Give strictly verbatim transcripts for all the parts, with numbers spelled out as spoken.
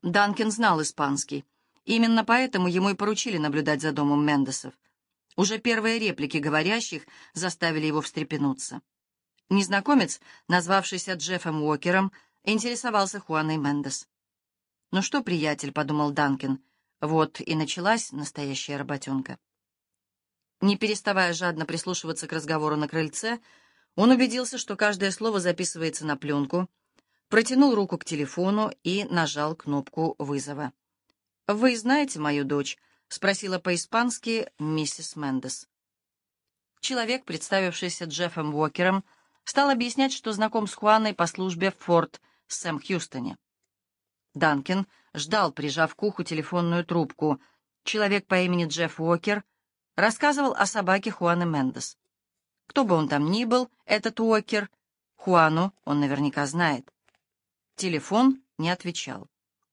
Данкин знал испанский. Именно поэтому ему и поручили наблюдать за домом Мендесов. Уже первые реплики говорящих заставили его встрепенуться. Незнакомец, назвавшийся Джеффом Уокером, интересовался Хуаной Мендес. «Ну что, приятель», — подумал Данкин, — «вот и началась настоящая работенка». Не переставая жадно прислушиваться к разговору на крыльце, он убедился, что каждое слово записывается на пленку, протянул руку к телефону и нажал кнопку вызова. «Вы знаете мою дочь?» — спросила по-испански миссис Мендес. Человек, представившийся Джеффом Уокером, стал объяснять, что знаком с Хуаной по службе в Форт Сэм-Хьюстоне. Данкин ждал, прижав к уху телефонную трубку. Человек по имени Джефф Уокер рассказывал о собаке Хуаны Мендес. Кто бы он там ни был, этот Уокер, Хуану он наверняка знает. Телефон не отвечал.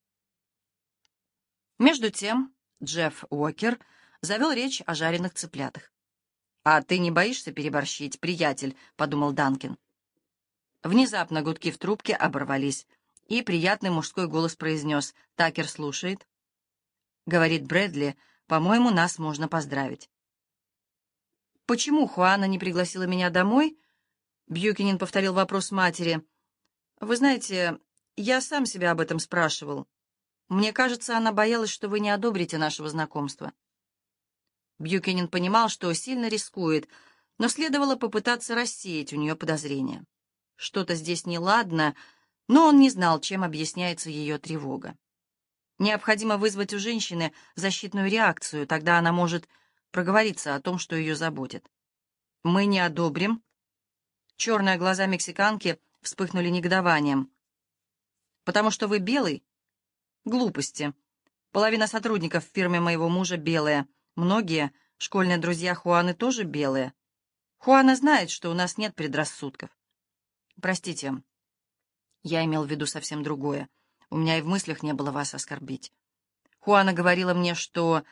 Между тем Джефф Уокер завел речь о жареных цыплятах. «А ты не боишься переборщить, приятель?» — подумал Данкин. Внезапно гудки в трубке оборвались, и приятный мужской голос произнес: «Такер слушает». Говорит Брэдли: «По-моему, нас можно поздравить». «Почему Хуана не пригласила меня домой?» Бьюкинин повторил вопрос матери. «Вы знаете, я сам себя об этом спрашивал. Мне кажется, она боялась, что вы не одобрите нашего знакомства». Бьюкинин понимал, что сильно рискует, но следовало попытаться рассеять у нее подозрения. Что-то здесь неладно, но он не знал, чем объясняется ее тревога. Необходимо вызвать у женщины защитную реакцию, тогда она может проговориться о том, что ее заботит. «Мы не одобрим». Черные глаза мексиканки вспыхнули негодованием. «Потому что вы белый?» «Глупости. Половина сотрудников в фирме моего мужа белые. Многие школьные друзья Хуаны тоже белые. Хуана знает, что у нас нет предрассудков». «Простите, я имел в виду совсем другое. У меня и в мыслях не было вас оскорбить. Хуана говорила мне, что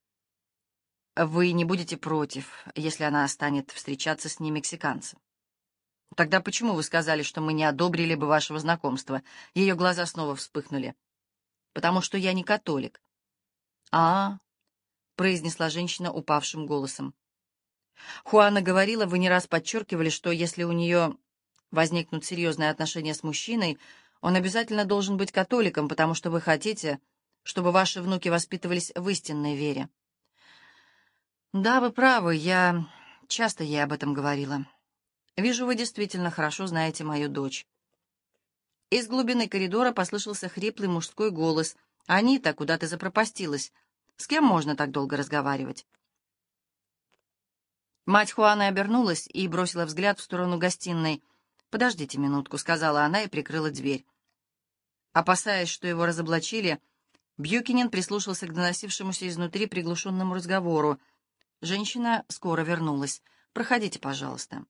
вы не будете против, если она станет встречаться с ней мексиканцем». «Тогда почему вы сказали, что мы не одобрили бы вашего знакомства?» Ее глаза снова вспыхнули. «Потому что я не католик». «А-а», — произнесла женщина упавшим голосом. «Хуана говорила, вы не раз подчеркивали, что если у нее возникнут серьезные отношения с мужчиной, он обязательно должен быть католиком, потому что вы хотите, чтобы ваши внуки воспитывались в истинной вере». «Да, вы правы, я часто ей об этом говорила. Вижу, вы действительно хорошо знаете мою дочь». Из глубины коридора послышался хриплый мужской голос. «Анита, куда ты запропастилась? С кем можно так долго разговаривать?» Мать Хуаны обернулась и бросила взгляд в сторону гостиной. «Подождите минутку», — сказала она и прикрыла дверь. Опасаясь, что его разоблачили, Бьюкинин прислушался к доносившемуся изнутри приглушенному разговору. Женщина скоро вернулась. «Проходите, пожалуйста».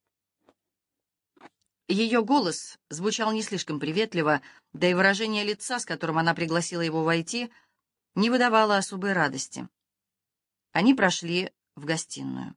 Ее голос звучал не слишком приветливо, да и выражение лица, с которым она пригласила его войти, не выдавало особой радости. Они прошли в гостиную.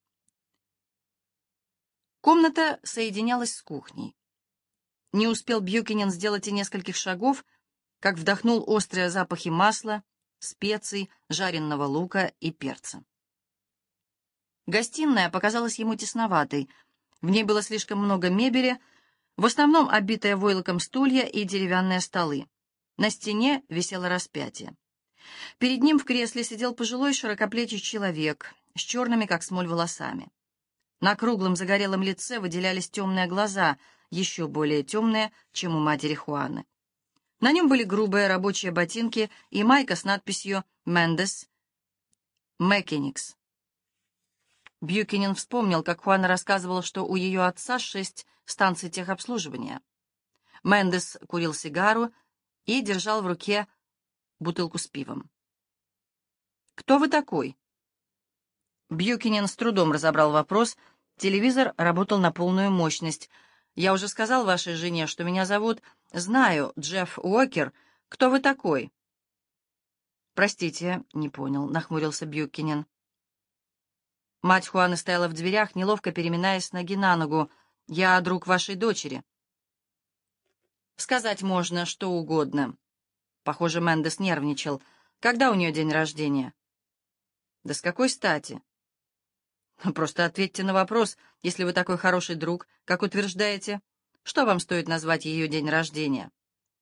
Комната соединялась с кухней. Не успел Бьюкинин сделать и нескольких шагов, как вдохнул острые запахи масла, специй, жареного лука и перца. Гостиная показалась ему тесноватой. В ней было слишком много мебели, в основном обитые войлоком стулья и деревянные столы. На стене висело распятие. Перед ним в кресле сидел пожилой широкоплечий человек с черными, как смоль, волосами. На круглом загорелом лице выделялись темные глаза, еще более темные, чем у матери Хуаны. На нем были грубые рабочие ботинки и майка с надписью «Мендес Мэкеникс». Бьюкинин вспомнил, как Хуана рассказывала, что у ее отца шесть станций техобслуживания. Мендес курил сигару и держал в руке бутылку с пивом. «Кто вы такой?» Бьюкинин с трудом разобрал вопрос. Телевизор работал на полную мощность. «Я уже сказал вашей жене, что меня зовут...» «Знаю, Джефф Уокер. Кто вы такой?» «Простите, не понял», — нахмурился Бьюкинин. Мать Хуаны стояла в дверях, неловко переминаясь с ноги на ногу. «Я друг вашей дочери». «Сказать можно что угодно». Похоже, Мендес нервничал. Когда у нее день рождения? Да с какой стати? Просто ответьте на вопрос, если вы такой хороший друг, как утверждаете. Что вам стоит назвать ее день рождения?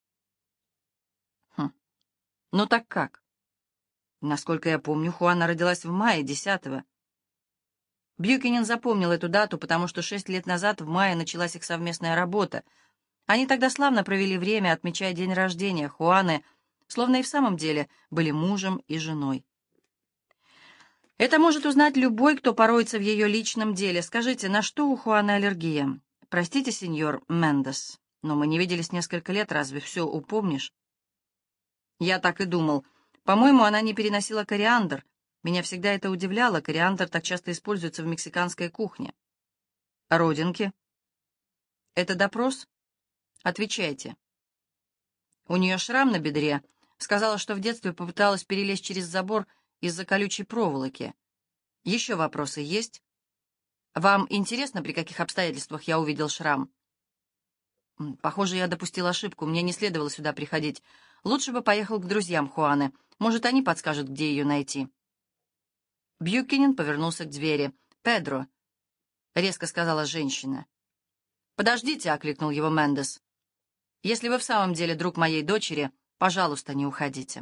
Хм. Ну так как? Насколько я помню, Хуана родилась в мае десятого. Бьюкенен запомнил эту дату, потому что шесть лет назад в мае началась их совместная работа. Они тогда славно провели время, отмечая день рождения Хуаны, словно и в самом деле были мужем и женой. Это может узнать любой, кто пороется в ее личном деле. Скажите, на что у Хуаны аллергия? Простите, сеньор Мендес, но мы не виделись несколько лет, разве все упомнишь? Я так и думал. По-моему, она не переносила кориандр. Меня всегда это удивляло, кориандр так часто используется в мексиканской кухне. Родинки? Это допрос? Отвечайте. У нее шрам на бедре. Сказала, что в детстве попыталась перелезть через забор из-за колючей проволоки. Еще вопросы есть? Вам интересно, при каких обстоятельствах я увидел шрам? Похоже, я допустил ошибку. Мне не следовало сюда приходить. Лучше бы поехал к друзьям Хуаны. Может, они подскажут, где ее найти. Бьюкенен повернулся к двери. «Педро», — резко сказала женщина. «Подождите», — окликнул его Мендес. «Если вы в самом деле друг моей дочери, пожалуйста, не уходите».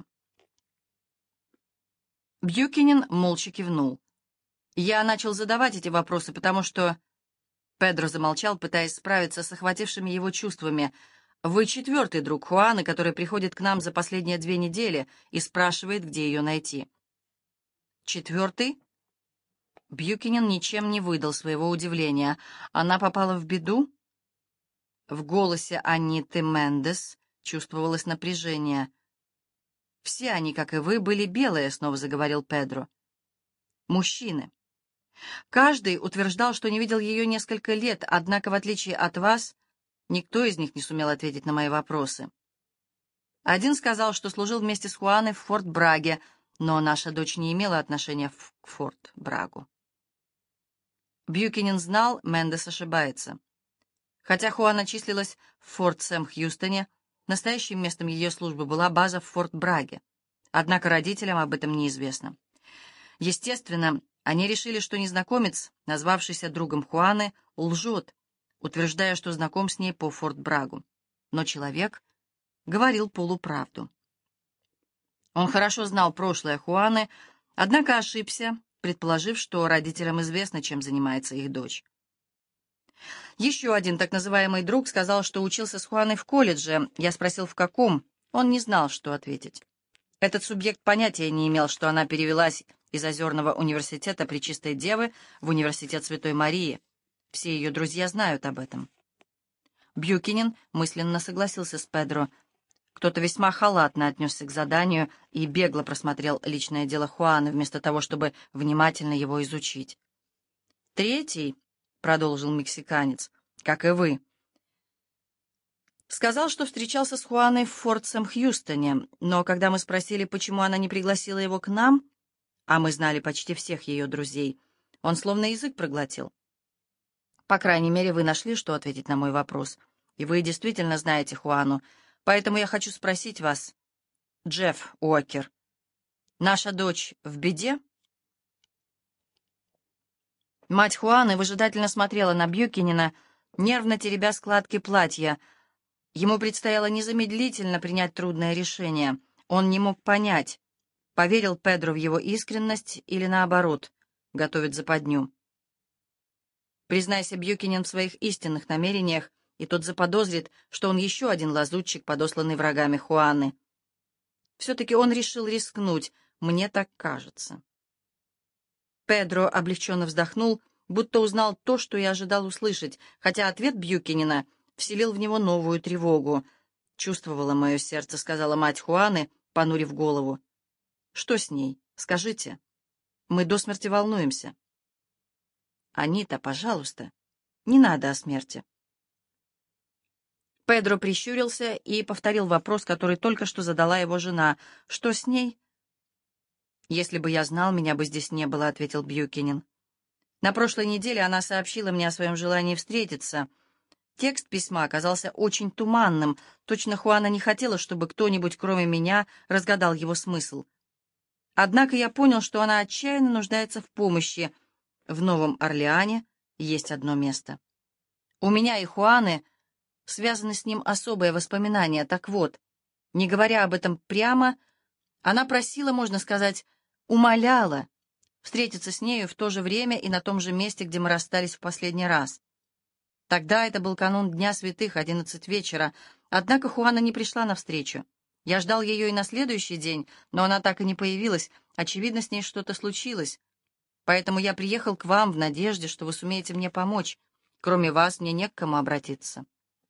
Бьюкенен молча кивнул. Я начал задавать эти вопросы, потому что... Педро замолчал, пытаясь справиться с охватившими его чувствами. «Вы четвертый друг Хуаны, который приходит к нам за последние две недели и спрашивает, где ее найти». «Четвертый?» Бьюкенен ничем не выдал своего удивления. «Она попала в беду?» В голосе Аниты Мендес чувствовалось напряжение. «Все они, как и вы, были белые», — снова заговорил Педро. «Мужчины. Каждый утверждал, что не видел ее несколько лет, однако, в отличие от вас, никто из них не сумел ответить на мои вопросы. Один сказал, что служил вместе с Хуаной в Форт Браге, но наша дочь не имела отношения к Форт Брагу». Бьюкенен знал, Мендес ошибается. Хотя Хуана числилась в Форт Сэм-Хьюстоне, настоящим местом ее службы была база в Форт Браге. Однако родителям об этом неизвестно. Естественно, они решили, что незнакомец, назвавшийся другом Хуаны, лжет, утверждая, что знаком с ней по Форт Брагу. Но человек говорил полуправду. Он хорошо знал прошлое Хуаны, однако ошибся, предположив, что родителям известно, чем занимается их дочь. Еще один так называемый друг сказал, что учился с Хуаной в колледже. Я спросил, в каком. Он не знал, что ответить. Этот субъект понятия не имел, что она перевелась из Озерного университета Пречистой Девы в университет Святой Марии. Все ее друзья знают об этом. Бьюкенен мысленно согласился с Педро. Кто-то весьма халатно отнесся к заданию и бегло просмотрел личное дело Хуаны, вместо того, чтобы внимательно его изучить. Третий, — продолжил мексиканец, — как и вы, сказал, что встречался с Хуаной в Форт Сэм-Хьюстоне, но когда мы спросили, почему она не пригласила его к нам, а мы знали почти всех ее друзей, он словно язык проглотил. По крайней мере, вы нашли, что ответить на мой вопрос, и вы действительно знаете Хуану, поэтому я хочу спросить вас, Джефф Уокер, наша дочь в беде?» Мать Хуаны выжидательно смотрела на Бьюкенена, нервно теребя складки платья. Ему предстояло незамедлительно принять трудное решение. Он не мог понять, поверил Педро в его искренность или, наоборот, готовит западню. Признайся Бьюкенен в своих истинных намерениях, и тот заподозрит, что он еще один лазутчик, подосланный врагами Хуаны. Все-таки он решил рискнуть, мне так кажется. Педро облегченно вздохнул, будто узнал то, что и ожидал услышать, хотя ответ Бьюкенена вселил в него новую тревогу. «Чувствовало мое сердце», — сказала мать Хуаны, понурив голову. «Что с ней? Скажите. Мы до смерти волнуемся». «Анита, пожалуйста, не надо о смерти». Педро прищурился и повторил вопрос, который только что задала его жена. «Что с ней?» «Если бы я знал, меня бы здесь не было», — ответил Бьюкенен. «На прошлой неделе она сообщила мне о своем желании встретиться. Текст письма оказался очень туманным. Точно Хуана не хотела, чтобы кто-нибудь, кроме меня, разгадал его смысл. Однако я понял, что она отчаянно нуждается в помощи. В Новом Орлеане есть одно место. У меня и Хуаны связаны с ним особые воспоминания. Так вот, не говоря об этом прямо, она просила, можно сказать, умоляла встретиться с нею в то же время и на том же месте, где мы расстались в последний раз. Тогда это был канун Дня Святых, одиннадцать вечера, однако Хуана не пришла навстречу. Я ждал ее и на следующий день, но она так и не появилась, очевидно, с ней что-то случилось. Поэтому я приехал к вам в надежде, что вы сумеете мне помочь. Кроме вас мне не к кому обратиться.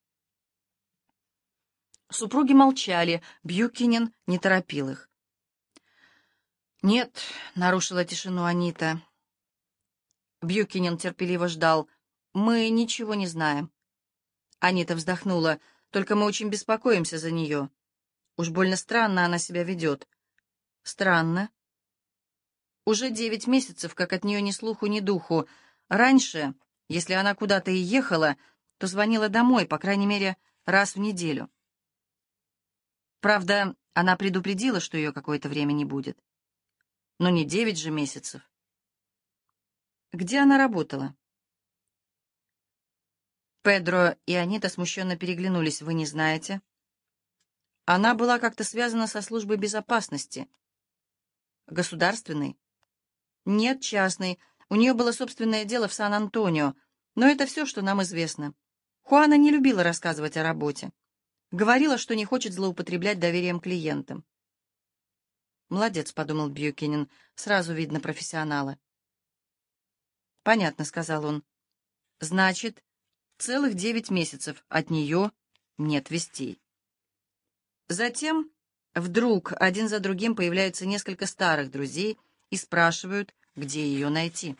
Супруги молчали, Бьюкинен не торопил их. «Нет», — нарушила тишину Анита. Бьюкинен терпеливо ждал. «Мы ничего не знаем». Анита вздохнула. «Только мы очень беспокоимся за нее. Уж больно странно она себя ведет». «Странно?» «Уже девять месяцев, как от нее ни слуху, ни духу. Раньше, если она куда-то и ехала, то звонила домой, по крайней мере, раз в неделю. Правда, она предупредила, что ее какое-то время не будет. Но не девять же месяцев». «Где она работала?» Педро и Анита смущенно переглянулись. «Вы не знаете?» «Она была как-то связана со службой безопасности». «Государственной?» «Нет, частной. У нее было собственное дело в Сан-Антонио. Но это все, что нам известно. Хуана не любила рассказывать о работе. Говорила, что не хочет злоупотреблять доверием клиентам». «Молодец», — подумал Бьюкинен. «Сразу видно профессионала». «Понятно», — сказал он. «Значит, целых девять месяцев от нее нет вестей». Затем вдруг один за другим появляются несколько старых друзей и спрашивают, где ее найти.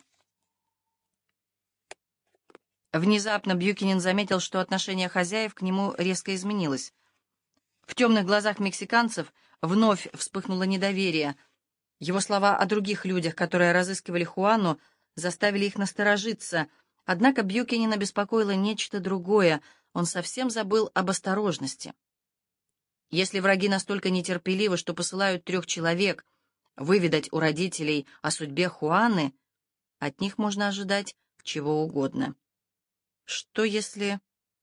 Внезапно Бьюкинен заметил, что отношение хозяев к нему резко изменилось. В темных глазах мексиканцев вновь вспыхнуло недоверие. Его слова о других людях, которые разыскивали Хуану, заставили их насторожиться. Однако Бьюкинена беспокоило нечто другое. Он совсем забыл об осторожности. Если враги настолько нетерпеливы, что посылают трех человек выведать у родителей о судьбе Хуаны, от них можно ожидать чего угодно. Что если...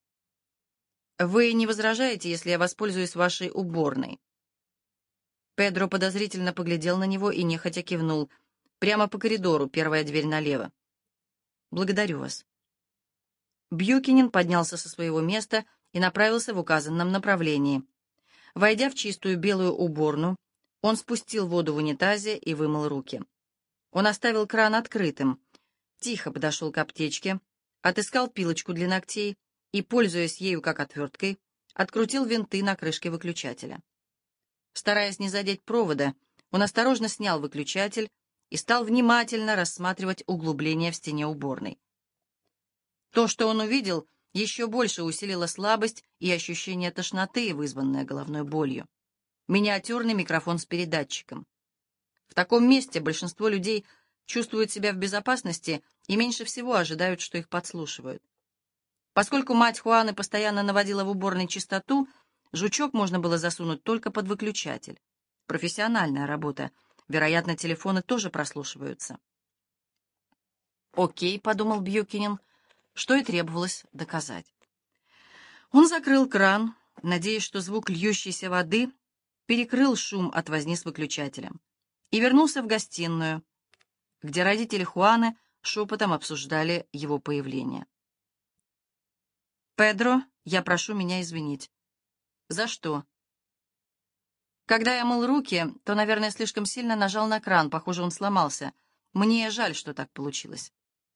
«Вы не возражаете, если я воспользуюсь вашей уборной?» Педро подозрительно поглядел на него и нехотя кивнул. «Прямо по коридору, первая дверь налево». «Благодарю вас». Бьюкинен поднялся со своего места и направился в указанном направлении. Войдя в чистую белую уборную, он спустил воду в унитазе и вымыл руки. Он оставил кран открытым, тихо подошел к аптечке, отыскал пилочку для ногтей и, пользуясь ею как отверткой, открутил винты на крышке выключателя. Стараясь не задеть провода, он осторожно снял выключатель и стал внимательно рассматривать углубление в стене уборной. То, что он увидел, еще больше усилило слабость и ощущение тошноты, вызванное головной болью. Миниатюрный микрофон с передатчиком. В таком месте большинство людей чувствуют себя в безопасности и меньше всего ожидают, что их подслушивают. Поскольку мать Хуаны постоянно наводила в уборной чистоту, жучок можно было засунуть только под выключатель. Профессиональная работа. Вероятно, телефоны тоже прослушиваются. «Окей», — подумал Бьюкинен, что и требовалось доказать. Он закрыл кран, надеясь, что звук льющейся воды перекрыл шум от возни с выключателем, и вернулся в гостиную, где родители Хуаны шепотом обсуждали его появление. «Педро, я прошу меня извинить». «За что?» «Когда я мыл руки, то, наверное, слишком сильно нажал на кран, похоже, он сломался. Мне жаль, что так получилось».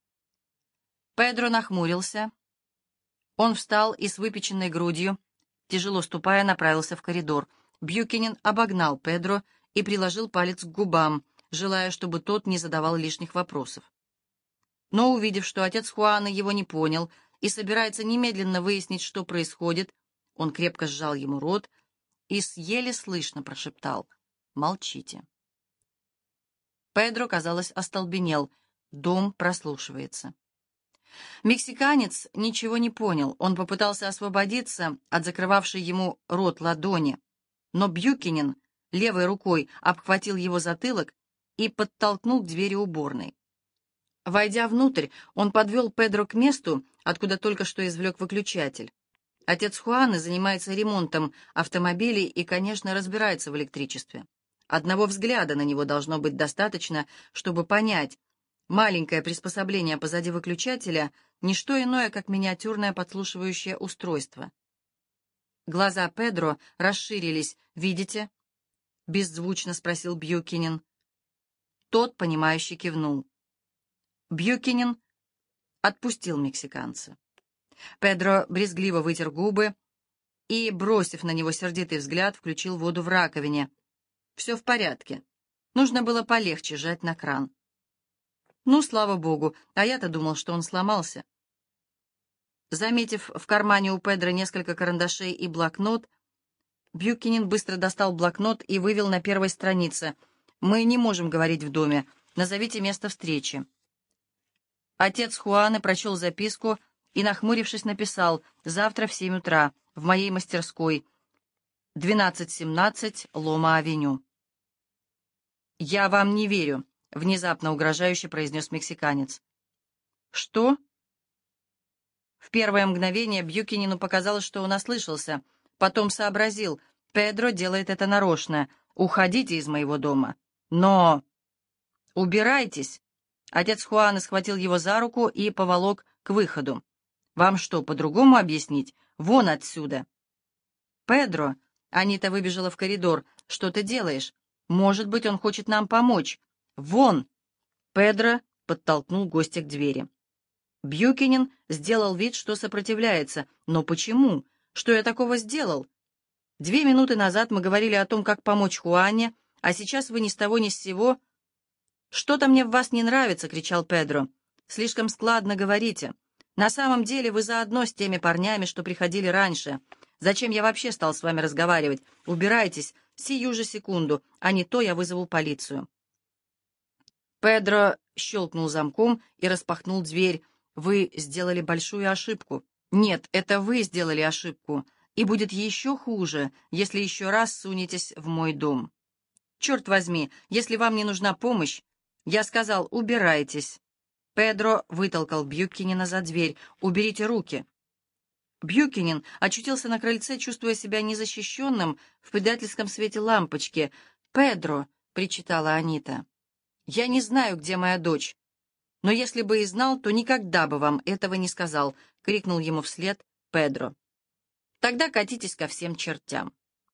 Педро нахмурился. Он встал и с выпеченной грудью, тяжело ступая, направился в коридор. Бьюкинен обогнал Педро и приложил палец к губам, желая, чтобы тот не задавал лишних вопросов. Но, увидев, что отец Хуаны его не понял и собирается немедленно выяснить, что происходит, он крепко сжал ему рот и с еле слышно прошептал: «Молчите». Педро, казалось, остолбенел. Дом прослушивается. Мексиканец ничего не понял. Он попытался освободиться от закрывавшей ему рот ладони, но Бьюкинен левой рукой обхватил его затылок и подтолкнул к двери уборной. Войдя внутрь, он подвел Педро к месту, откуда только что извлек выключатель. Отец Хуаны занимается ремонтом автомобилей и, конечно, разбирается в электричестве. Одного взгляда на него должно быть достаточно, чтобы понять, маленькое приспособление позади выключателя — не что иное, как миниатюрное подслушивающее устройство. Глаза Педро расширились. «Видите?» — беззвучно спросил Бьюкинен. Тот, понимающе кивнул. Бьюкинен отпустил мексиканца. Педро брезгливо вытер губы и, бросив на него сердитый взгляд, включил воду в раковине. «Все в порядке. Нужно было полегче жать на кран». «Ну, слава богу, а я-то думал, что он сломался». Заметив в кармане у Педро несколько карандашей и блокнот, Бьюкинен быстро достал блокнот и вывел на первой странице: «Мы не можем говорить в доме. Назовите место встречи». Отец Хуаны прочел записку и, нахмурившись, написал: «Завтра в семь утра в моей мастерской, двенадцать семнадцать Лома-авеню». «Я вам не верю», — внезапно угрожающе произнес мексиканец. «Что?» В первое мгновение Бьюкинену показалось, что он ослышался. Потом сообразил: Педро делает это нарочно. «Уходите из моего дома». «Но...» «Убирайтесь!» Отец Хуаны схватил его за руку и поволок к выходу. «Вам что, по-другому объяснить? Вон отсюда!» «Педро!» — Анита выбежала в коридор. «Что ты делаешь? Может быть, он хочет нам помочь. Вон!» Педро подтолкнул гостя к двери. Бьюкинен сделал вид, что сопротивляется. «Но почему? Что я такого сделал? Две минуты назад мы говорили о том, как помочь Хуане, а сейчас вы ни с того ни с сего...» «Что-то мне в вас не нравится», — кричал Педро. «Слишком складно говорите. На самом деле вы заодно с теми парнями, что приходили раньше. Зачем я вообще стал с вами разговаривать? Убирайтесь сию же секунду, а не то я вызову полицию». Педро щелкнул замком и распахнул дверь. «Вы сделали большую ошибку». «Нет, это вы сделали ошибку. И будет еще хуже, если еще раз сунетесь в мой дом. Черт возьми, если вам не нужна помощь...» Я сказал: «Убирайтесь». Педро вытолкал Бьюкинена за дверь. «Уберите руки». Бьюкинен очутился на крыльце, чувствуя себя незащищенным в предательском свете лампочки. «Педро», — причитала Анита, — «я не знаю, где моя дочь. Но если бы и знал, то никогда бы вам этого не сказал», — крикнул ему вслед Педро. «Тогда катитесь ко всем чертям».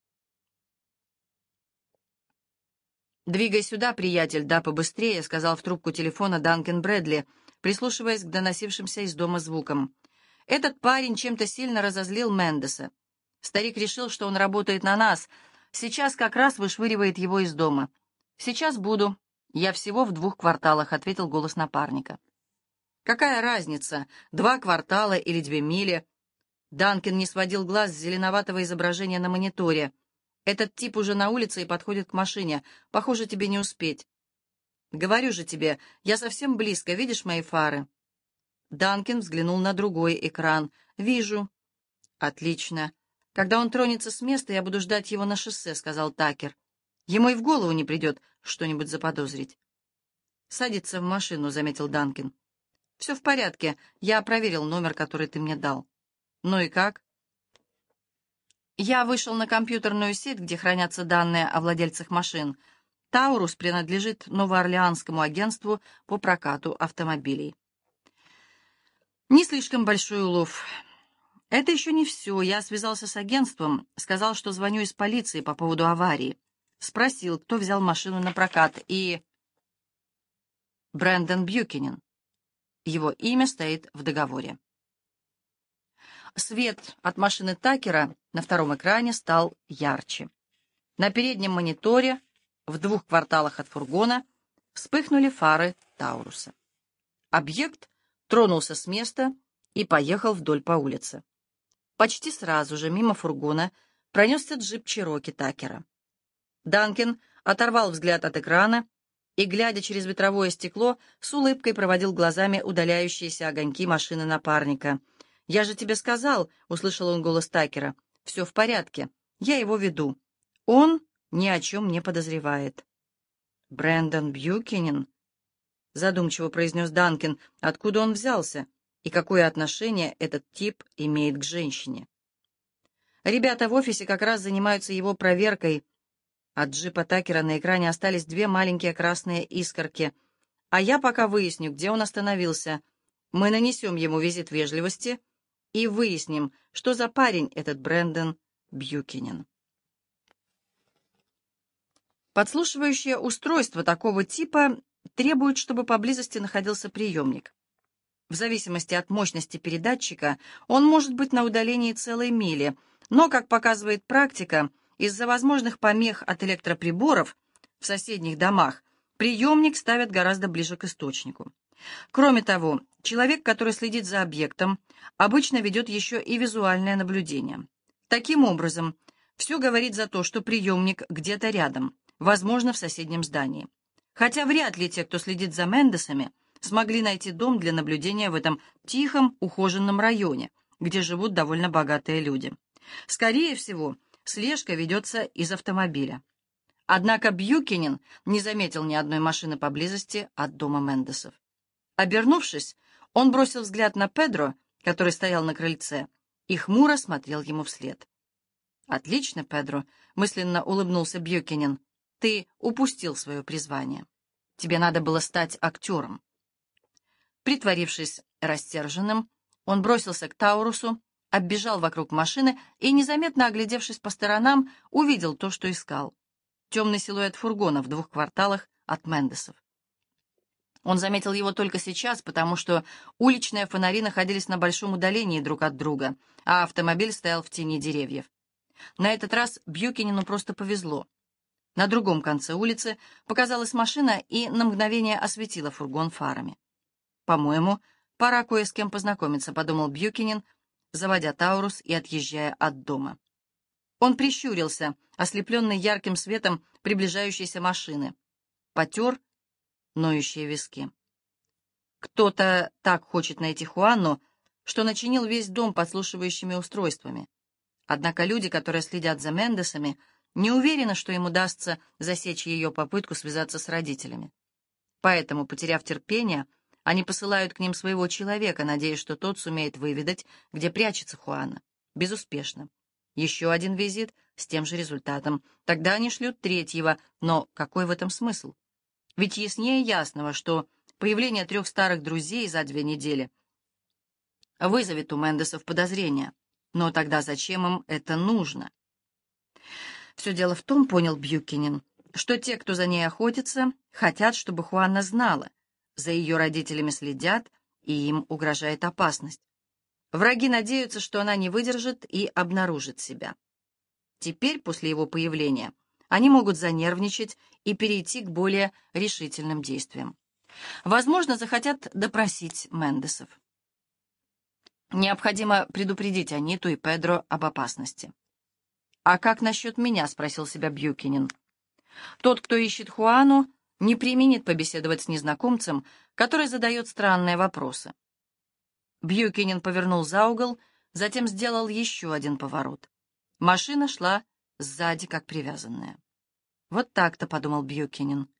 «Двигай сюда, приятель, да побыстрее», — сказал в трубку телефона Данкен Брэдли, прислушиваясь к доносившимся из дома звукам. «Этот парень чем-то сильно разозлил Мендеса. Старик решил, что он работает на нас. Сейчас как раз вышвыривает его из дома». «Сейчас буду. Я всего в двух кварталах», — ответил голос напарника. «Какая разница, два квартала или две мили?» Данкен не сводил глаз с зеленоватого изображения на мониторе. «Этот тип уже на улице и подходит к машине. Похоже, тебе не успеть». «Говорю же тебе, я совсем близко. Видишь мои фары?» Данкен взглянул на другой экран. «Вижу». «Отлично. Когда он тронется с места, я буду ждать его на шоссе», — сказал Такер. «Ему и в голову не придет что-нибудь заподозрить». «Садится в машину», — заметил Данкен. «Все в порядке. Я проверил номер, который ты мне дал». «Ну и как?» «Я вышел на компьютерную сеть, где хранятся данные о владельцах машин. Таурус принадлежит новоорлеанскому агентству по прокату автомобилей». «Не слишком большой улов». «Это еще не все. Я связался с агентством, сказал, что звоню из полиции по поводу аварии. Спросил, кто взял машину на прокат, и...» «Брэндон Бьюкинен. Его имя стоит в договоре». Свет от машины Такера на втором экране стал ярче. На переднем мониторе, в двух кварталах от фургона, вспыхнули фары Тауруса. Объект тронулся с места и поехал вдоль по улице. Почти сразу же мимо фургона пронесся джип Чероки Такера. Данкен оторвал взгляд от экрана и, глядя через ветровое стекло, с улыбкой проводил глазами удаляющиеся огоньки машины напарника. «Я же тебе сказал», — услышал он голос Такера, — «все в порядке, я его веду. Он ни о чем не подозревает». «Брэндон Бьюкинен?» — задумчиво произнес Данкин. «Откуда он взялся? И какое отношение этот тип имеет к женщине?» «Ребята в офисе как раз занимаются его проверкой. От джипа Такера на экране остались две маленькие красные искорки. А я пока выясню, где он остановился. Мы нанесем ему визит вежливости и выясним, что за парень этот Брэндон Бьюкинен». Подслушивающее устройство такого типа требует, чтобы поблизости находился приемник. В зависимости от мощности передатчика он может быть на удалении целой мили, но, как показывает практика, из-за возможных помех от электроприборов в соседних домах приемник ставят гораздо ближе к источнику. Кроме того, человек, который следит за объектом, обычно ведет еще и визуальное наблюдение. Таким образом, все говорит за то, что приемник где-то рядом, возможно, в соседнем здании. Хотя вряд ли те, кто следит за Мендесами, смогли найти дом для наблюдения в этом тихом, ухоженном районе, где живут довольно богатые люди. Скорее всего, слежка ведется из автомобиля. Однако Бьюкинен не заметил ни одной машины поблизости от дома Мендесов. Обернувшись, он бросил взгляд на Педро, который стоял на крыльце, и хмуро смотрел ему вслед. «Отлично, Педро», — мысленно улыбнулся Бьюкинен. «Ты упустил свое призвание. Тебе надо было стать актером». Притворившись рассерженным, он бросился к Таурусу, оббежал вокруг машины и, незаметно оглядевшись по сторонам, увидел то, что искал. Темный силуэт фургона в двух кварталах от Мендесов. Он заметил его только сейчас, потому что уличные фонари находились на большом удалении друг от друга, а автомобиль стоял в тени деревьев. На этот раз Бьюкинену просто повезло. На другом конце улицы показалась машина и на мгновение осветила фургон фарами. «По-моему, пора кое с кем познакомиться», — подумал Бьюкинен, заводя Таурус и отъезжая от дома. Он прищурился, ослепленный ярким светом приближающейся машины. Потер ноющие виски. Кто-то так хочет найти Хуанну, что начинил весь дом подслушивающими устройствами. Однако люди, которые следят за Мендесами, не уверены, что им удастся засечь ее попытку связаться с родителями. Поэтому, потеряв терпение, они посылают к ним своего человека, надеясь, что тот сумеет выведать, где прячется Хуанна. Безуспешно. Еще один визит с тем же результатом. Тогда они шлют третьего, но какой в этом смысл? Ведь яснее ясного, что появление трех старых друзей за две недели вызовет у Мендесов подозрения. Но тогда зачем им это нужно? Все дело в том, понял Бьюкинен, что те, кто за ней охотится, хотят, чтобы Хуанна знала. За ее родителями следят, и им угрожает опасность. Враги надеются, что она не выдержит и обнаружит себя. Теперь, после его появления, они могут занервничать и перейти к более решительным действиям. Возможно, захотят допросить Мендесов. Необходимо предупредить Аниту и Педро об опасности. «А как насчет меня?» — спросил себя Бьюкинен. Тот, кто ищет Хуану, не преминет побеседовать с незнакомцем, который задает странные вопросы. Бьюкинен повернул за угол, затем сделал еще один поворот. Машина шла сзади, как привязанная. «Вот так-то», — подумал Бьюкинен.